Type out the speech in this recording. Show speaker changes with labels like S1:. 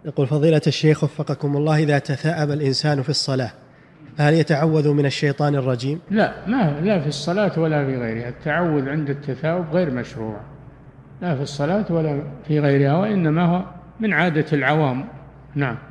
S1: يقول فضيلة الشيخ وفقكم الله، إذا تثاءب الإنسان في الصلاة فهل يتعوذ من الشيطان الرجيم؟
S2: لا في الصلاة ولا في غيرها، التعوذ عند التثاؤب غير مشروع، لا في الصلاة ولا في غيرها، وإنما هو من عادة العوام. نعم.